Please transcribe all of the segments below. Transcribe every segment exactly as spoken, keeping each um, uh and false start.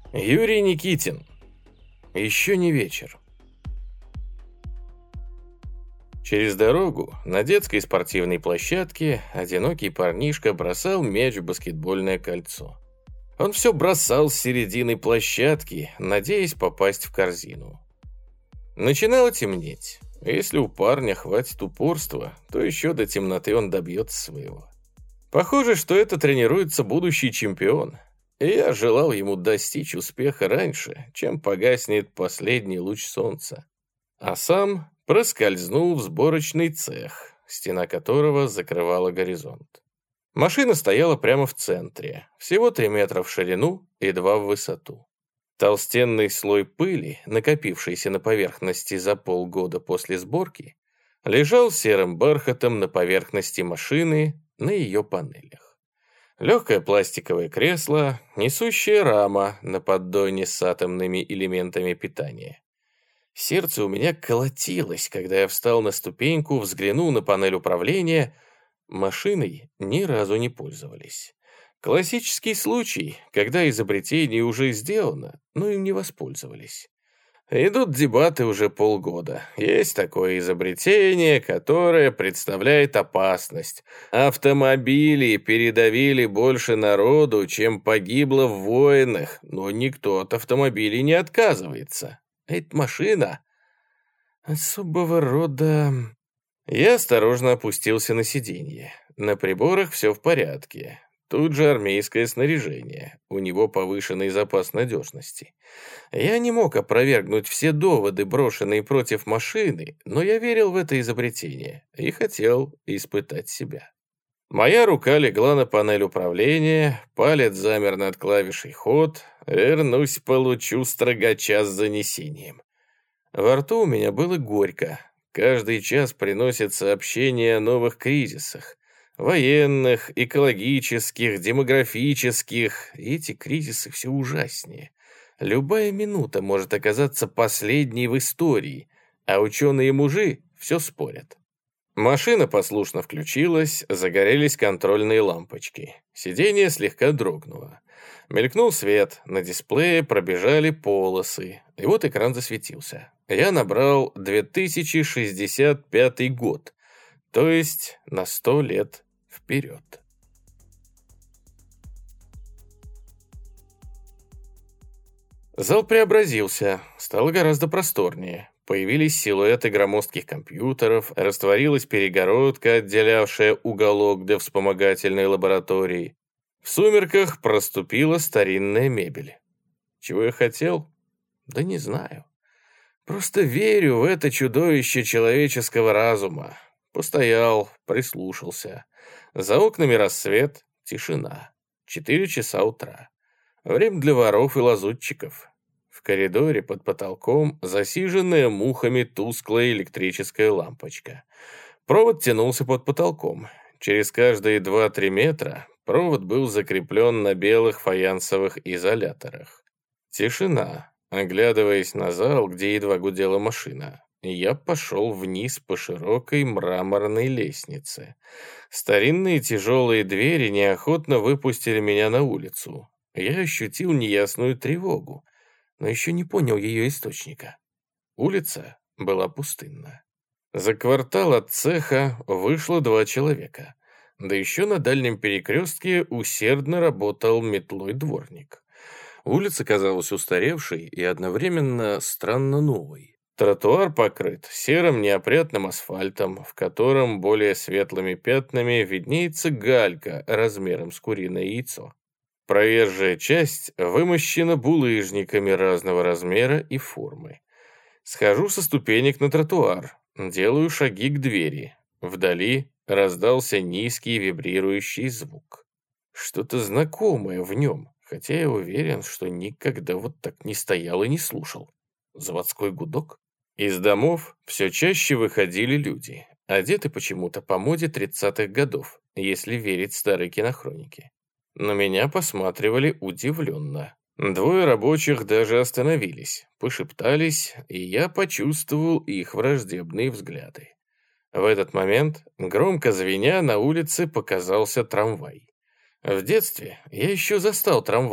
Юрий Никитин. Еще не вечер. Через дорогу на детской спортивной площадке одинокий парнишка бросал мяч в баскетбольное кольцо. Он все бросал с середины площадки, надеясь попасть в корзину. Начинало темнеть. Если у парня хватит упорства, то еще до темноты он добьется своего. Похоже, что это тренируется будущий чемпион. И я желал ему достичь успеха раньше, чем погаснет последний луч солнца. А сам проскользнул в сборочный цех, стена которого закрывала горизонт. Машина стояла прямо в центре, всего три метра в ширину и два в высоту. Толстенный слой пыли, накопившийся на поверхности за полгода после сборки, лежал серым бархатом на поверхности машины, на ее панелях. Легкое пластиковое кресло, несущая рама на поддоне с атомными элементами питания. Сердце у меня колотилось, когда я встал на ступеньку, взглянул на панель управления. Машиной ни разу не пользовались. Классический случай, когда изобретение уже сделано, но им не воспользовались. Идут дебаты уже полгода. Есть такое изобретение, которое представляет опасность. Автомобили передавили больше народу, чем погибло в войнах, но никто от автомобилей не отказывается. Это машина особого рода... Я осторожно опустился на сиденье. На приборах все в порядке. Тут же армейское снаряжение. У него повышенный запас надежности. Я не мог опровергнуть все доводы, брошенные против машины, но я верил в это изобретение и хотел испытать себя. Моя рука легла на панель управления, палец замер над клавишей «Ход», вернусь, получу строгача с занесением. Во рту у меня было горько. Каждый час приносит сообщения о новых кризисах. Военных, экологических, демографических. Эти кризисы все ужаснее. Любая минута может оказаться последней в истории, а ученые-мужи все спорят. Машина послушно включилась, загорелись контрольные лампочки. Сиденье слегка дрогнуло. Мелькнул свет, на дисплее пробежали полосы, и вот экран засветился. Я набрал две тысячи шестьдесят пятый год, то есть на сто лет вперед. Зал преобразился, стало гораздо просторнее. Появились силуэты громоздких компьютеров, растворилась перегородка, отделявшая уголок для вспомогательной лаборатории. В сумерках проступила старинная мебель. Чего я хотел? Да не знаю. Просто верю в это чудовище человеческого разума. Постоял, прислушался. За окнами рассвет, тишина. Четыре часа утра. Время для воров и лазутчиков. В коридоре под потолком засиженная мухами тусклая электрическая лампочка. Провод тянулся под потолком. Через каждые два-три метра провод был закреплен на белых фаянсовых изоляторах. Тишина, оглядываясь на зал, где едва гудела машина. Я пошел вниз по широкой мраморной лестнице. Старинные тяжелые двери неохотно выпустили меня на улицу. Я ощутил неясную тревогу, но еще не понял ее источника. Улица была пустынна. За квартал от цеха вышло два человека. Да еще на дальнем перекрестке усердно работал метлой дворник. Улица казалась устаревшей и одновременно странно новой. Тротуар покрыт серым неопрятным асфальтом, в котором более светлыми пятнами виднеется галька размером с куриное яйцо. Проезжая часть вымощена булыжниками разного размера и формы. Схожу со ступенек на тротуар, делаю шаги к двери. Вдали раздался низкий вибрирующий звук. Что-то знакомое в нем, хотя я уверен, что никогда вот так не стоял и не слушал. Заводской гудок? Из домов все чаще выходили люди, одеты почему-то по моде тридцатых годов, если верить старой кинохронике. На меня посматривали удивленно. Двое рабочих даже остановились, пошептались, и я почувствовал их враждебные взгляды. В этот момент, громко звеня, на улице показался трамвай. В детстве я еще застал трамваи.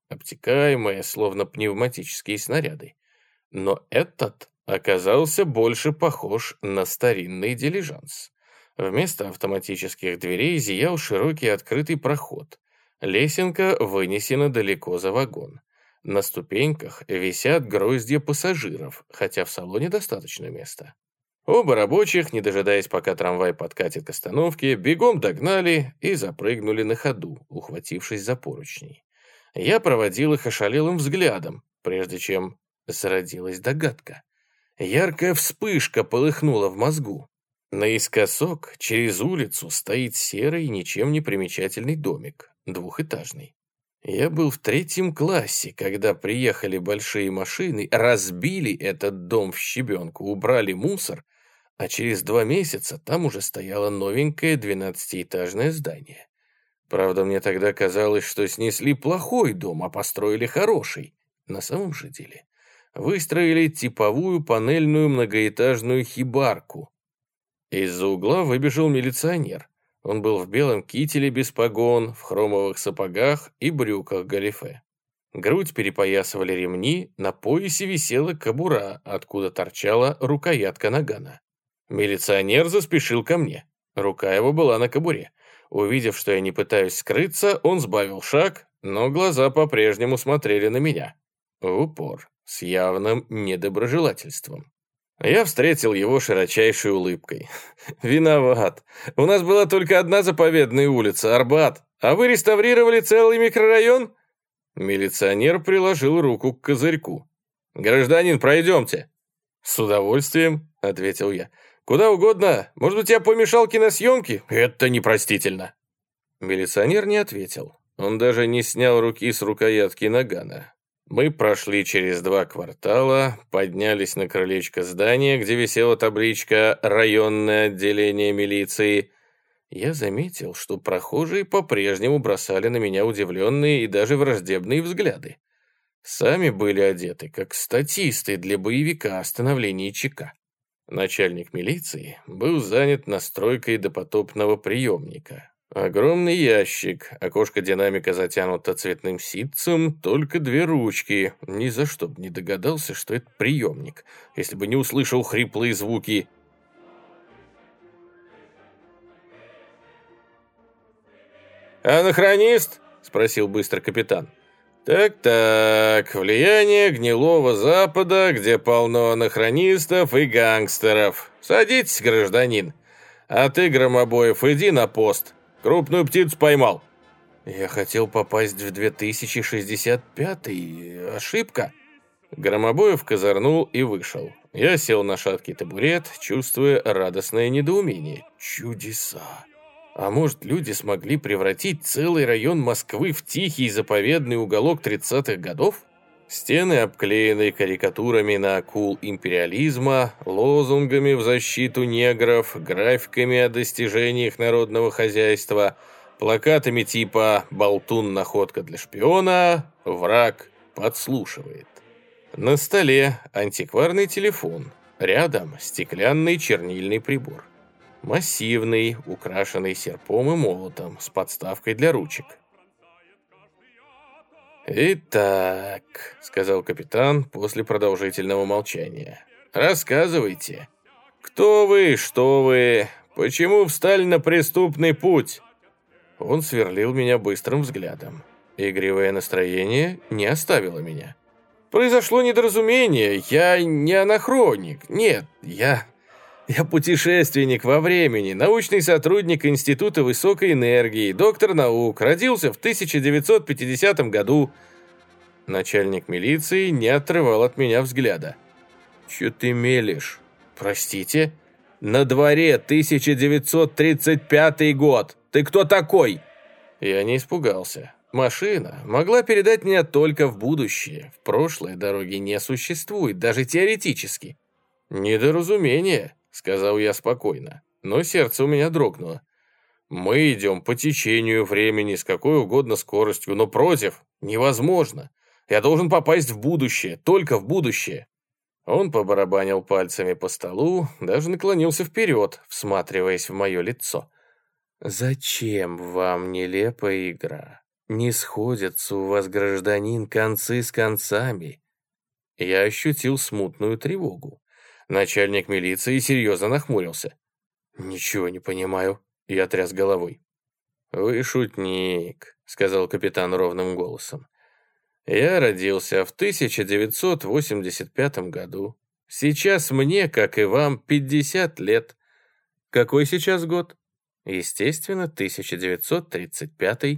обтекаемые, словно пневматические снаряды. Но этот оказался больше похож на старинный дилижанс. Вместо автоматических дверей зиял широкий открытый проход. Лесенка вынесена далеко за вагон. На ступеньках висят гроздья пассажиров, хотя в салоне достаточно места. Оба рабочих, не дожидаясь, пока трамвай подкатит к остановке, бегом догнали и запрыгнули на ходу, ухватившись за поручни. Я проводил их ошалелым взглядом, прежде чем зародилась догадка. Яркая вспышка полыхнула в мозгу. Наискосок через улицу стоит серый, ничем не примечательный домик, двухэтажный. Я был в третьем классе, когда приехали большие машины, разбили этот дом в щебенку, убрали мусор, а через два месяца там уже стояло новенькое двенадцатиэтажное здание. Правда, мне тогда казалось, что снесли плохой дом, а построили хороший. На самом же деле выстроили типовую панельную многоэтажную хибарку. Из-за угла выбежал милиционер. Он был в белом кителе без погон, в хромовых сапогах и брюках галифе. Грудь перепоясывали ремни, на поясе висела кобура, откуда торчала рукоятка нагана. Милиционер заспешил ко мне. Рука его была на кобуре. Увидев, что я не пытаюсь скрыться, он сбавил шаг, но глаза по-прежнему смотрели на меня. В упор, с явным недоброжелательством. Я встретил его широчайшей улыбкой. «Виноват. У нас была только одна заповедная улица, Арбат, а вы реставрировали целый микрорайон?» Милиционер приложил руку к козырьку. «Гражданин, пройдемте». «С удовольствием», — ответил я. «Куда угодно. Может быть, я помешал киносъемке? Это непростительно». Милиционер не ответил. Он даже не снял руки с рукоятки нагана. Мы прошли через два квартала, поднялись на крылечко здания, где висела табличка «Районное отделение милиции». Я заметил, что прохожие по-прежнему бросали на меня удивленные и даже враждебные взгляды. Сами были одеты, как статисты для боевика о становлении ЧК. Начальник милиции был занят настройкой допотопного приемника. Огромный ящик, окошко динамика затянуто цветным ситцем, только две ручки. Ни за что бы не догадался, что это приемник, если бы не услышал хриплые звуки. «Анахронист?» — спросил быстро капитан. «Так-так, влияние гнилого Запада, где полно анахронистов и гангстеров. Садитесь, гражданин. А ты, Громобоев, иди на пост. Крупную птицу поймал». «Я хотел попасть в две тысячи шестьдесят пятый. Ошибка». Громобоев козырнул и вышел. Я сел на шаткий табурет, чувствуя радостное недоумение. Чудеса! А может, люди смогли превратить целый район Москвы в тихий заповедный уголок тридцатых годов? Стены обклеены карикатурами на акул империализма, лозунгами в защиту негров, графиками о достижениях народного хозяйства, плакатами типа «Болтун – находка для шпиона», «Враг подслушивает». На столе антикварный телефон, рядом стеклянный чернильный прибор. Массивный, украшенный серпом и молотом, с подставкой для ручек. «Итак», — сказал капитан после продолжительного молчания, — «рассказывайте, кто вы, что вы, почему встали на преступный путь?» Он сверлил меня быстрым взглядом. Игривое настроение не оставило меня. «Произошло недоразумение, я не анахроник, нет, я...» Я путешественник во времени, научный сотрудник Института высокой энергии, доктор наук, родился в тысяча девятьсот пятидесятом году. Начальник милиции не отрывал от меня взгляда. «Чё ты мелешь? Простите? На дворе тысяча девятьсот тридцать пятый год. Ты кто такой?» Я не испугался. Машина могла передать меня только в будущее. В прошлое дороги не существует, даже теоретически. «Недоразумение», — сказал я спокойно, но сердце у меня дрогнуло. «Мы идем по течению времени с какой угодно скоростью, но против невозможно. Я должен попасть в будущее, только в будущее». Он побарабанил пальцами по столу, даже наклонился вперед, всматриваясь в мое лицо. «Зачем вам нелепая игра? Не сходятся у вас, гражданин, концы с концами. Я ощутил смутную тревогу. Начальник милиции серьезно нахмурился. «Ничего не понимаю», — я тряс головой. «Вы шутник», — сказал капитан ровным голосом. «Я родился в тысяча девятьсот восемьдесят пятом году. Сейчас мне, как и вам, пятьдесят лет. Какой сейчас год? Естественно, тысяча девятьсот тридцать пятый.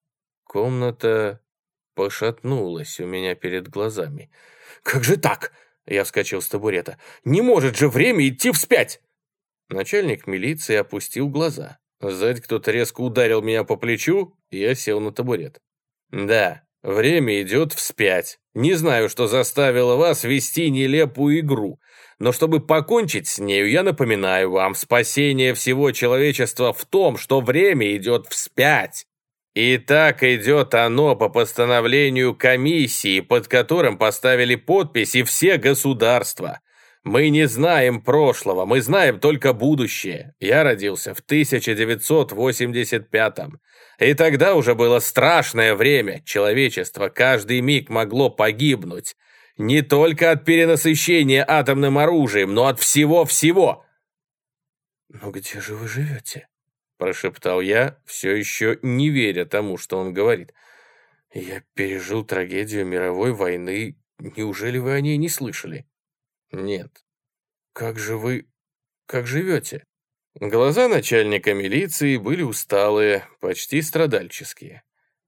Комната пошатнулась у меня перед глазами. «Как же так?» — я вскочил с табурета. «Не может же время идти вспять!» Начальник милиции опустил глаза. Сзади кто-то резко ударил меня по плечу, и я сел на табурет. «Да, время идет вспять. Не знаю, что заставило вас вести нелепую игру, но чтобы покончить с нею, я напоминаю вам, спасение всего человечества в том, что время идет вспять. И так идет оно по постановлению комиссии, под которым поставили подписи все государства. Мы не знаем прошлого, мы знаем только будущее. Я родился в тысяча девятьсот восемьдесят пятом. И тогда уже было страшное время. Человечество каждый миг могло погибнуть. Не только от перенасыщения атомным оружием, но от всего-всего. «Но где же вы живете?» — прошептал я, все еще не веря тому, что он говорит. «Я пережил трагедию мировой войны. Неужели вы о ней не слышали?» «Нет». «Как же вы... как живете?» Глаза начальника милиции были усталые, почти страдальческие.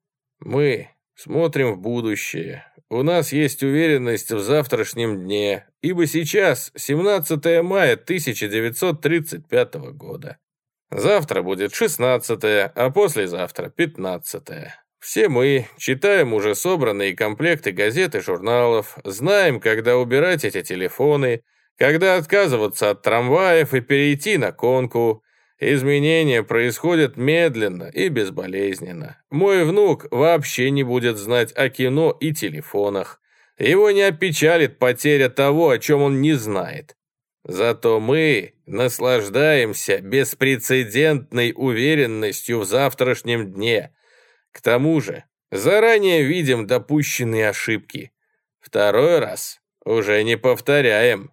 «Мы смотрим в будущее. У нас есть уверенность в завтрашнем дне, ибо сейчас семнадцатое мая тысяча девятьсот тридцать пятого года. Завтра будет шестнадцатое, а послезавтра пятнадцатое. Все мы читаем уже собранные комплекты газет и журналов, знаем, когда убирать эти телефоны, когда отказываться от трамваев и перейти на конку. Изменения происходят медленно и безболезненно. Мой внук вообще не будет знать о кино и телефонах. Его не опечалит потеря того, о чем он не знает. Зато мы наслаждаемся беспрецедентной уверенностью в завтрашнем дне. К тому же заранее видим допущенные ошибки. Второй раз уже не повторяем».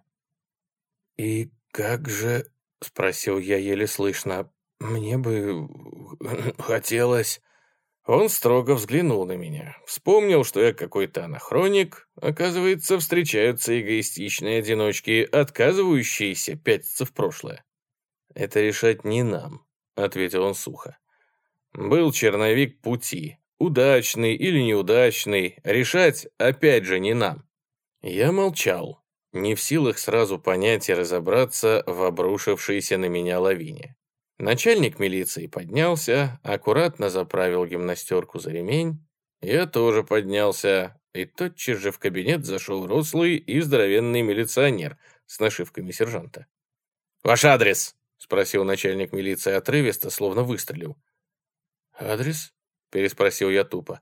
«И как же...» — спросил я еле слышно. «Мне бы хотелось...» Он строго взглянул на меня. Вспомнил, что я какой-то анахроник. Оказывается, встречаются эгоистичные одиночки, отказывающиеся пятиться в прошлое. «Это решать не нам», — ответил он сухо. «Был черновик пути. Удачный или неудачный. Решать, опять же, не нам». Я молчал, не в силах сразу понять и разобраться в обрушившейся на меня лавине. Начальник милиции поднялся, аккуратно заправил гимнастерку за ремень. Я тоже поднялся, и тотчас же в кабинет зашел рослый и здоровенный милиционер с нашивками сержанта. «Ваш адрес?» — спросил начальник милиции отрывисто, словно выстрелил. «Адрес?» — переспросил я тупо.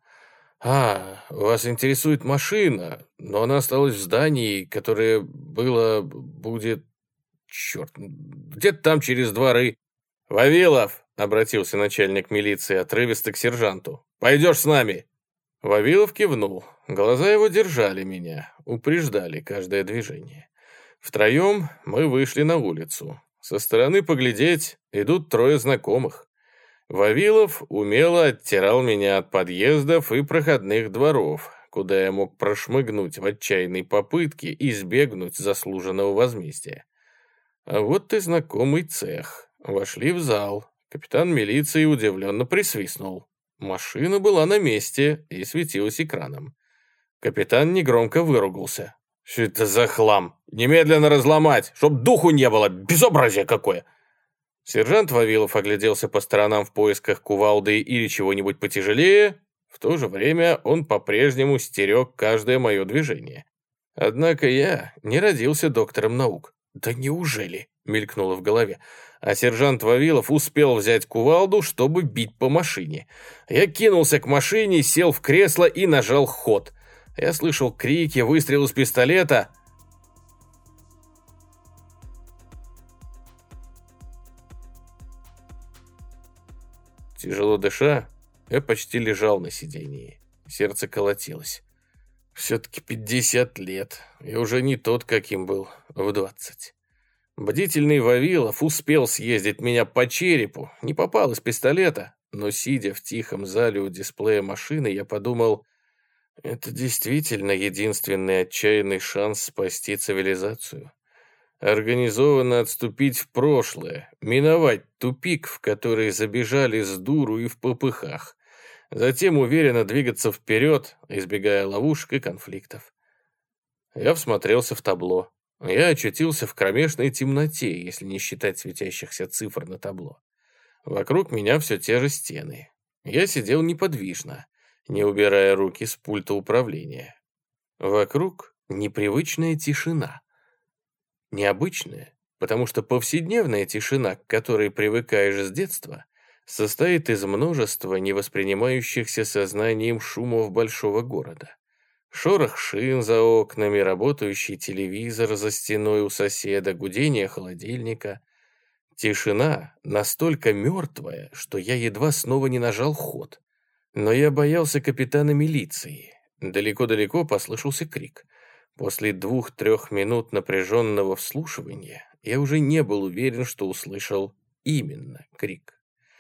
«А, вас интересует машина, но она осталась в здании, которое было... будет... черт, где-то там через дворы». «Вавилов!» — обратился начальник милиции отрывисто к сержанту. «Пойдешь с нами?» Вавилов кивнул. Глаза его держали меня, упреждали каждое движение. Втроем мы вышли на улицу. Со стороны поглядеть идут трое знакомых. Вавилов умело оттирал меня от подъездов и проходных дворов, куда я мог прошмыгнуть в отчаянной попытке избегнуть заслуженного возмездия. А вот и знакомый цех. Вошли в зал. Капитан милиции удивленно присвистнул. Машина была на месте и светилась экраном. Капитан негромко выругался. «Что это за хлам? Немедленно разломать, чтоб духу не было! Безобразие какое!» Сержант Вавилов огляделся по сторонам в поисках кувалды или чего-нибудь потяжелее. В то же время он по-прежнему стерег каждое мое движение. Однако я не родился доктором наук. «Да неужели?» — мелькнуло в голове. А сержант Вавилов успел взять кувалду, чтобы бить по машине. Я кинулся к машине, сел в кресло и нажал ход. Я слышал крики, выстрел из пистолета. Тяжело дыша, Я почти лежал на сидении. Сердце колотилось. Все-таки пятьдесят лет, и уже не тот, каким был в двадцать. Бдительный Вавилов успел съездить меня по черепу, не попал из пистолета, но, сидя в тихом зале у дисплея машины, я подумал, это действительно единственный отчаянный шанс спасти цивилизацию. Организованно отступить в прошлое, миновать тупик, в который забежали с дуру и в попыхах, затем уверенно двигаться вперед, избегая ловушек и конфликтов. Я всмотрелся в табло. Я очутился в кромешной темноте, если не считать светящихся цифр на табло. Вокруг меня все те же стены. Я сидел неподвижно, не убирая руки с пульта управления. Вокруг непривычная тишина. Необычная, потому что повседневная тишина, к которой привыкаешь с детства, состоит из множества невоспринимающихся сознанием шумов большого города. Шорох шин за окнами, работающий телевизор за стеной у соседа, гудение холодильника. Тишина настолько мертвая, что я едва снова не нажал ход. Но я боялся капитана милиции. Далеко-далеко послышался крик. После двух-трех минут напряженного вслушивания я уже не был уверен, что услышал именно крик.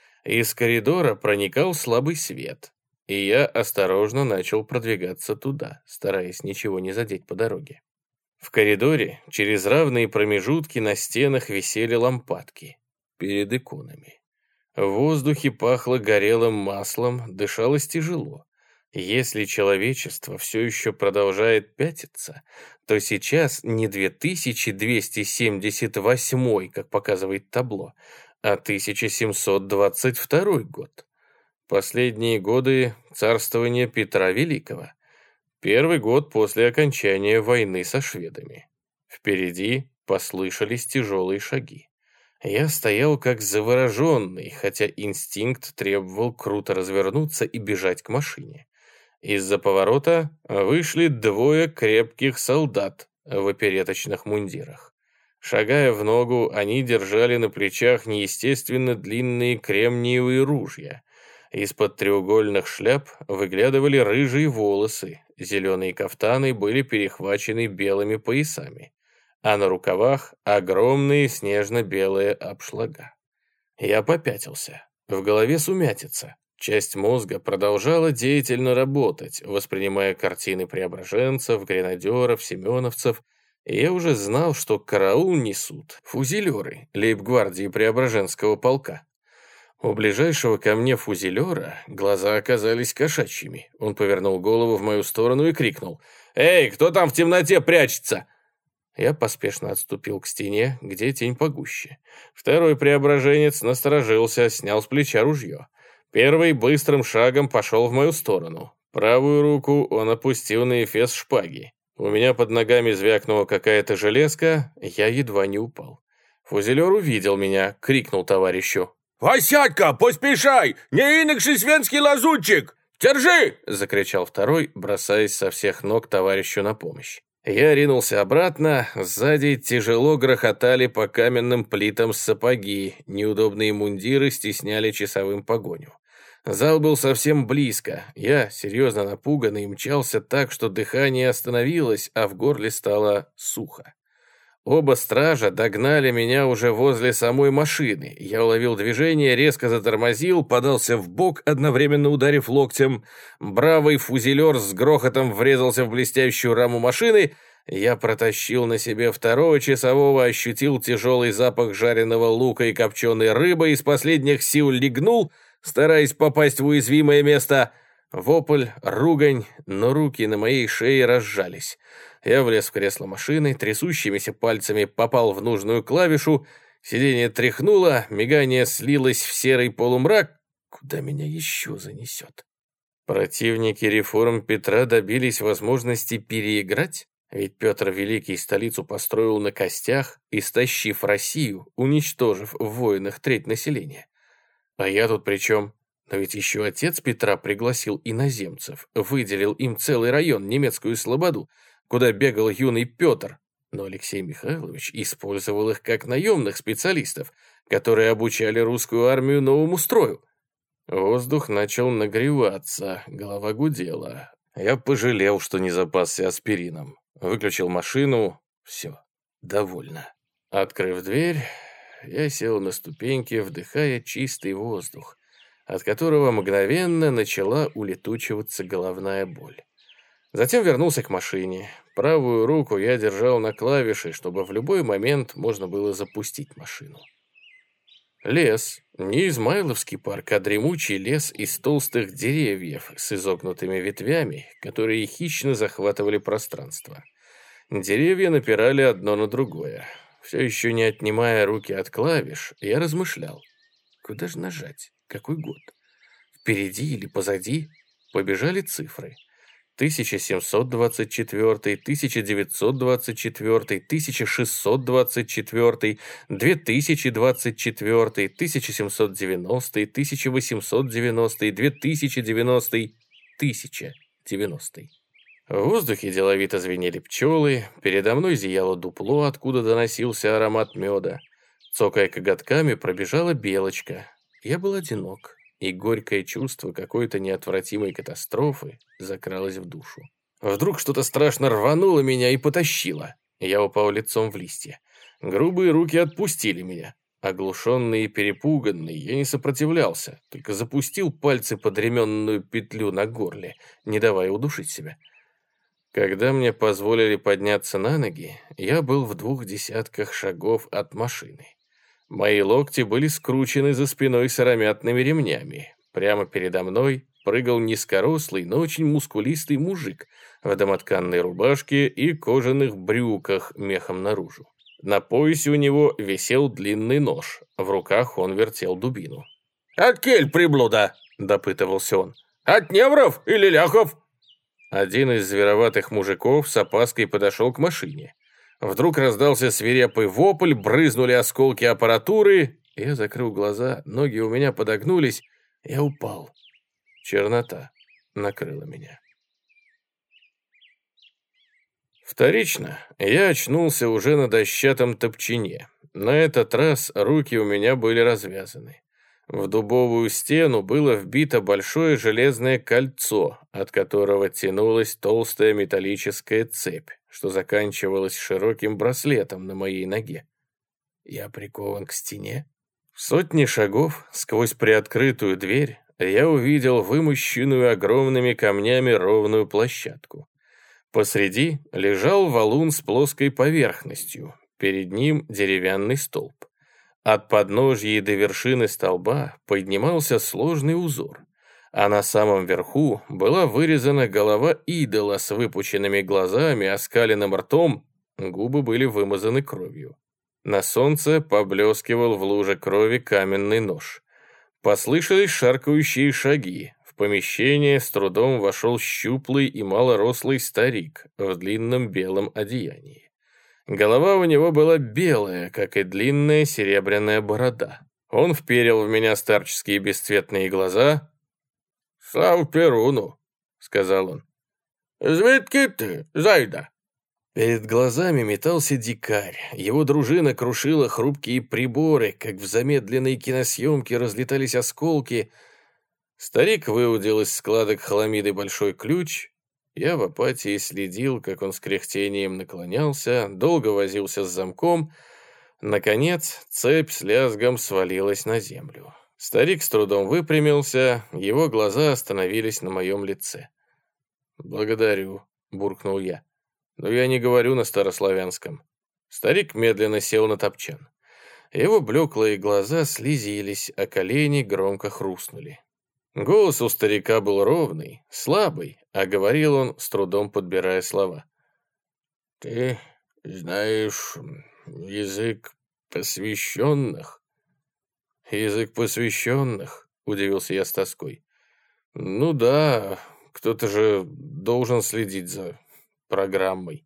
Из коридора проникал слабый свет, и я осторожно начал продвигаться туда, стараясь ничего не задеть по дороге. В коридоре через равные промежутки на стенах висели лампадки перед иконами. В воздухе пахло горелым маслом, дышалось тяжело. Если человечество все еще продолжает пятиться, то сейчас не две тысячи двести семьдесят восьмой, как показывает табло, а тысяча семьсот двадцать второй год. Последние годы царствования Петра Великого. Первый год после окончания войны со шведами. Впереди послышались тяжелые шаги. Я стоял как завороженный, хотя инстинкт требовал круто развернуться и бежать к машине. Из-за поворота вышли двое крепких солдат в опереточных мундирах. Шагая в ногу, они держали на плечах неестественно длинные кремниевые ружья. Из-под треугольных шляп выглядывали рыжие волосы, зеленые кафтаны были перехвачены белыми поясами, а на рукавах огромные снежно-белые обшлага. Я попятился. В голове сумятица. Часть мозга продолжала деятельно работать, воспринимая картины преображенцев, гренадеров, семеновцев, и я уже знал, что караул несут фузелеры лейб-гвардии Преображенского полка. У ближайшего ко мне фузелера глаза оказались кошачьими. Он повернул голову в мою сторону и крикнул: «Эй, кто там в темноте прячется?» Я поспешно отступил к стене, где тень погуще. Второй преображенец насторожился, снял с плеча ружье. Первый быстрым шагом пошел в мою сторону. Правую руку он опустил на эфес шпаги. У меня под ногами звякнула какая-то железка, я едва не упал. Фузелер увидел меня, крикнул товарищу: «Васятка, поспешай! Не инакший свенский лазутчик! Держи!» — закричал второй, бросаясь со всех ног товарищу на помощь. Я ринулся обратно, сзади тяжело грохотали по каменным плитам сапоги, неудобные мундиры стесняли часовым погоню. Зал был совсем близко, я, серьезно напуганный, мчался так, что дыхание остановилось, а в горле стало сухо. Оба стража догнали меня уже возле самой машины. Я уловил движение, резко затормозил, подался вбок, одновременно ударив локтем. Бравый фузелер с грохотом врезался в блестящую раму машины. Я протащил на себе второго часового, ощутил тяжелый запах жареного лука и копченой рыбы, из последних сил легнул, стараясь попасть в уязвимое место. Вопль, ругань, но руки на моей шее разжались. Я влез в кресло машины, трясущимися пальцами попал в нужную клавишу, сиденье тряхнуло, мигание слилось в серый полумрак. Куда меня еще занесет? Противники реформ Петра добились возможности переиграть? Ведь Петр Великий столицу построил на костях, истощив Россию, уничтожив в войнах треть населения. А я тут при чем? Но ведь еще отец Петра пригласил иноземцев, выделил им целый район, немецкую слободу, куда бегал юный Петр, но Алексей Михайлович использовал их как наемных специалистов, которые обучали русскую армию новому строю. Воздух начал нагреваться, голова гудела. Я пожалел, что не запасся аспирином. Выключил машину. Все, довольно. Открыв дверь, я сел на ступеньки, вдыхая чистый воздух, от которого мгновенно начала улетучиваться головная боль. Затем вернулся к машине. Правую руку я держал на клавише, чтобы в любой момент можно было запустить машину. Лес. Не Измайловский парк, а дремучий лес из толстых деревьев с изогнутыми ветвями, которые хищно захватывали пространство. Деревья напирали одно на другое. Все еще не отнимая руки от клавиш, я размышлял. Куда же нажать? Какой год? Впереди или позади? Побежали цифры. тысяча семьсот двадцать четвёртый, тысяча девятьсот двадцать четвёртый, тысяча шестьсот двадцать четвёртый, две тысячи двадцать четвёртый, тысяча семьсот девяностый, тысяча восемьсот девяностый, две тысячи девяностый, тысяча девяностый. В воздухе деловито звенели пчелы, передо мной зияло дупло, откуда доносился аромат меда. Цокая коготками, пробежала белочка. Я был одинок, и горькое чувство какой-то неотвратимой катастрофы закралось в душу. Вдруг что-то страшно рвануло меня и потащило. Я упал лицом в листья. Грубые руки отпустили меня. Оглушенный и перепуганный, я не сопротивлялся, только запустил пальцы под ременную петлю на горле, не давая удушить себя. Когда мне позволили подняться на ноги, я был в двух десятках шагов от машины. Мои локти были скручены за спиной сыромятными ремнями. Прямо передо мной прыгал низкорослый, но очень мускулистый мужик в домотканной рубашке и кожаных брюках мехом наружу. На поясе у него висел длинный нож, в руках он вертел дубину. «От кель, приблуда?» – допытывался он. «От невров или ляхов?» Один из звероватых мужиков с опаской подошел к машине. Вдруг раздался свирепый вопль, брызнули осколки аппаратуры. Я закрыл глаза, ноги у меня подогнулись, я упал. Чернота накрыла меня. Вторично я очнулся уже на дощатом топчине. На этот раз руки у меня были развязаны. В дубовую стену было вбито большое железное кольцо, от которого тянулась толстая металлическая цепь, что заканчивалась широким браслетом на моей ноге. Я прикован к стене. В сотни шагов сквозь приоткрытую дверь я увидел вымощенную огромными камнями ровную площадку. Посреди лежал валун с плоской поверхностью, перед ним деревянный столб. От подножья до вершины столба поднимался сложный узор, а на самом верху была вырезана голова идола с выпученными глазами, оскаленным ртом, губы были вымазаны кровью. На солнце поблескивал в луже крови каменный нож. Послышались шаркающие шаги. В помещение с трудом вошел щуплый и малорослый старик в длинном белом одеянии. Голова у него была белая, как и длинная серебряная борода. Он вперил в меня старческие бесцветные глаза. «Слава Перуну!» — сказал он. «Звідки ты, зайда?» Перед глазами метался дикарь. Его дружина крушила хрупкие приборы, как в замедленной киносъемке разлетались осколки. Старик выудил из складок хламиды большой ключ. Я в апатии следил, как он с кряхтением наклонялся, долго возился с замком. Наконец, цепь с лязгом свалилась на землю. Старик с трудом выпрямился, его глаза остановились на моем лице. «Благодарю», — буркнул я. «Но я не говорю на старославянском». Старик медленно сел на топчан. Его блеклые глаза слезились, а колени громко хрустнули. Голос у старика был ровный, слабый, а говорил он, с трудом подбирая слова. «Ты знаешь язык посвященных?» «Язык посвященных?» — удивился я с тоской. «Ну да, кто-то же должен следить за программой».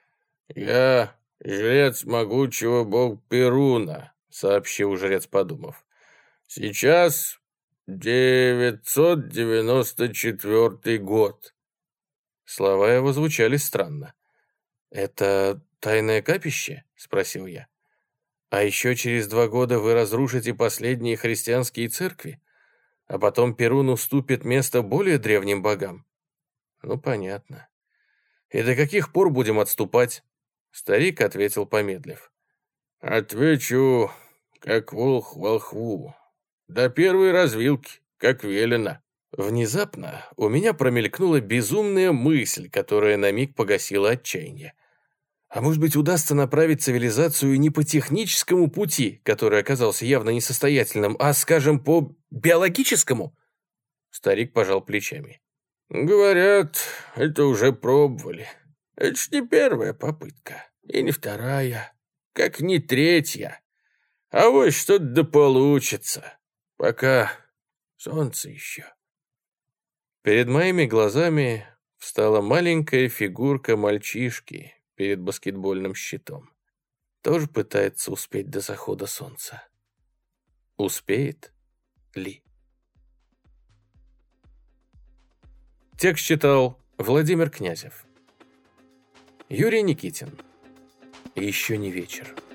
«Я жрец могучего бога Перуна», — сообщил жрец, подумав. «Сейчас девятьсот девяносто четвёртый год». Слова его звучали странно. «Это тайное капище?» — спросил я. «А еще через два года вы разрушите последние христианские церкви?» А потом Перун уступит место более древним богам? Ну, понятно. И до каких пор будем отступать? Старик ответил, помедлив. Отвечу, как волх волхву. До первой развилки, как велено. Внезапно у меня промелькнула безумная мысль, которая на миг погасила отчаяние. А может быть, удастся направить цивилизацию не по техническому пути, который оказался явно несостоятельным, а, скажем, по биологическому? Старик пожал плечами. Говорят, это уже пробовали. Это ж не первая попытка, и не вторая, как не третья. А вот что-то да получится, пока солнце еще. Перед моими глазами встала маленькая фигурка мальчишки перед баскетбольным щитом. Тоже пытается успеть до захода солнца. Успеет ли? Текст читал Владимир Князев. Юрий Никитин. Еще не вечер.